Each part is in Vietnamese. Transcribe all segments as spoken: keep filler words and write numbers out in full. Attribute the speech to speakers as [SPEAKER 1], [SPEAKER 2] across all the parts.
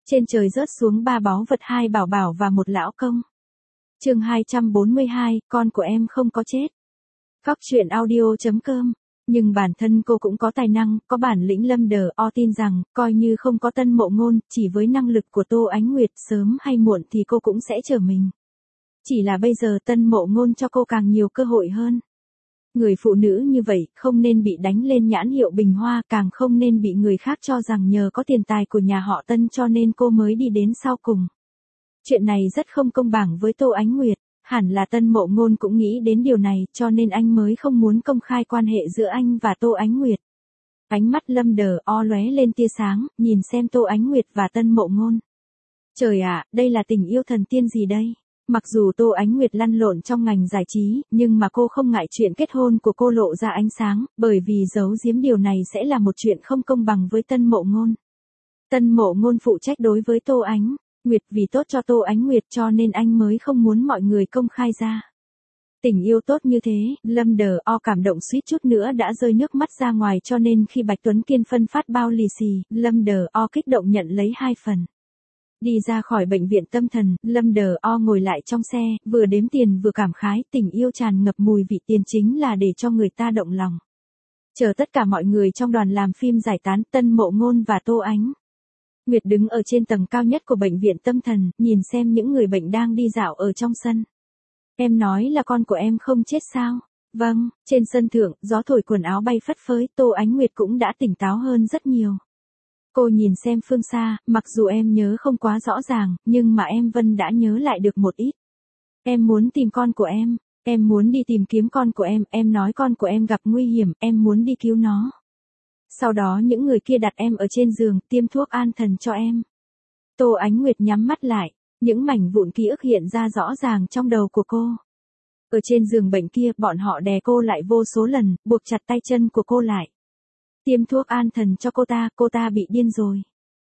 [SPEAKER 1] Trên trời rớt xuống ba báu vật, hai bảo bảo và một lão công. Chương hai trăm bốn mươi hai, con của em không có chết. Cóc truyện audio chấm com. Nhưng bản thân cô cũng có tài năng, có bản lĩnh. Lâm Đờ O tin rằng, coi như không có Tân Mộ Ngôn, chỉ với năng lực của Tô Ánh Nguyệt, sớm hay muộn thì cô cũng sẽ trở mình. Chỉ là bây giờ Tân Mộ Ngôn cho cô càng nhiều cơ hội hơn. Người phụ nữ như vậy, không nên bị đánh lên nhãn hiệu bình hoa, càng không nên bị người khác cho rằng nhờ có tiền tài của nhà họ Tân cho nên cô mới đi đến sau cùng. Chuyện này rất không công bằng với Tô Ánh Nguyệt, hẳn là Tân Mộ Ngôn cũng nghĩ đến điều này cho nên anh mới không muốn công khai quan hệ giữa anh và Tô Ánh Nguyệt. Ánh mắt Lâm Đờ O lóe lên tia sáng, nhìn xem Tô Ánh Nguyệt và Tân Mộ Ngôn. Trời ạ, đây là tình yêu thần tiên gì đây? Mặc dù Tô Ánh Nguyệt lăn lộn trong ngành giải trí, nhưng mà cô không ngại chuyện kết hôn của cô lộ ra ánh sáng, bởi vì giấu giếm điều này sẽ là một chuyện không công bằng với Tân Mộ Ngôn. Tân Mộ Ngôn phụ trách đối với Tô Ánh Nguyệt vì tốt cho Tô Ánh Nguyệt cho nên anh mới không muốn mọi người công khai ra. Tình yêu tốt như thế, Lâm Đờ O cảm động suýt chút nữa đã rơi nước mắt ra ngoài cho nên khi Bạch Tuấn Kiên phân phát bao lì xì, Lâm Đờ O kích động nhận lấy hai phần. Đi ra khỏi bệnh viện tâm thần, Lâm Đờ O ngồi lại trong xe, vừa đếm tiền vừa cảm khái, tình yêu tràn ngập mùi vị tiền chính là để cho người ta động lòng. Chờ tất cả mọi người trong đoàn làm phim giải tán, Tân Mộ Ngôn và Tô Ánh Nguyệt đứng ở trên tầng cao nhất của bệnh viện tâm thần, nhìn xem những người bệnh đang đi dạo ở trong sân. Em nói là con của em không chết sao? Vâng, trên sân thượng, gió thổi quần áo bay phất phới, Tô Ánh Nguyệt cũng đã tỉnh táo hơn rất nhiều. Cô nhìn xem phương xa, mặc dù em nhớ không quá rõ ràng, nhưng mà em Vân đã nhớ lại được một ít. Em muốn tìm con của em, em muốn đi tìm kiếm con của em, em nói con của em gặp nguy hiểm, em muốn đi cứu nó. Sau đó những người kia đặt em ở trên giường, tiêm thuốc an thần cho em. Tô Ánh Nguyệt nhắm mắt lại, những mảnh vụn ký ức hiện ra rõ ràng trong đầu của cô. Ở trên giường bệnh kia, bọn họ đè cô lại vô số lần, buộc chặt tay chân của cô lại. Tiêm thuốc an thần cho cô ta, cô ta bị điên rồi.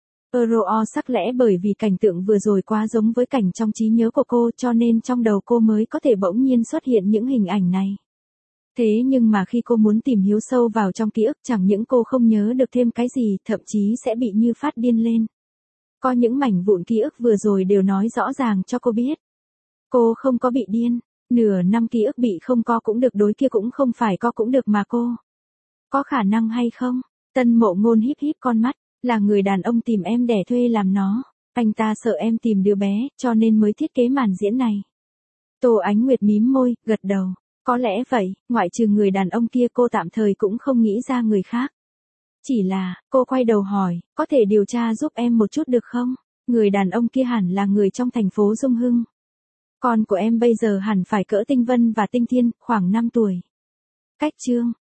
[SPEAKER 1] Euro sắc lẽ bởi vì cảnh tượng vừa rồi quá giống với cảnh trong trí nhớ của cô cho nên trong đầu cô mới có thể bỗng nhiên xuất hiện những hình ảnh này. Thế nhưng mà khi cô muốn tìm hiểu sâu vào trong ký ức chẳng những cô không nhớ được thêm cái gì, thậm chí sẽ bị như phát điên lên. Có những mảnh vụn ký ức vừa rồi đều nói rõ ràng cho cô biết. Cô không có bị điên, nửa năm ký ức bị không có cũng được, đối kia cũng không phải có cũng được mà cô. Có khả năng hay không? Tân Mộ Ngôn híp híp con mắt, là người đàn ông tìm em đẻ thuê làm nó. Anh ta sợ em tìm đứa bé, cho nên mới thiết kế màn diễn này. Tô Ánh Nguyệt mím môi, gật đầu. Có lẽ vậy, ngoại trừ người đàn ông kia cô tạm thời cũng không nghĩ ra người khác. Chỉ là, cô quay đầu hỏi, có thể điều tra giúp em một chút được không? Người đàn ông kia hẳn là người trong thành phố Dung Hưng. Con của em bây giờ hẳn phải cỡ Tinh Vân và Tinh Thiên, khoảng năm tuổi. Cách chương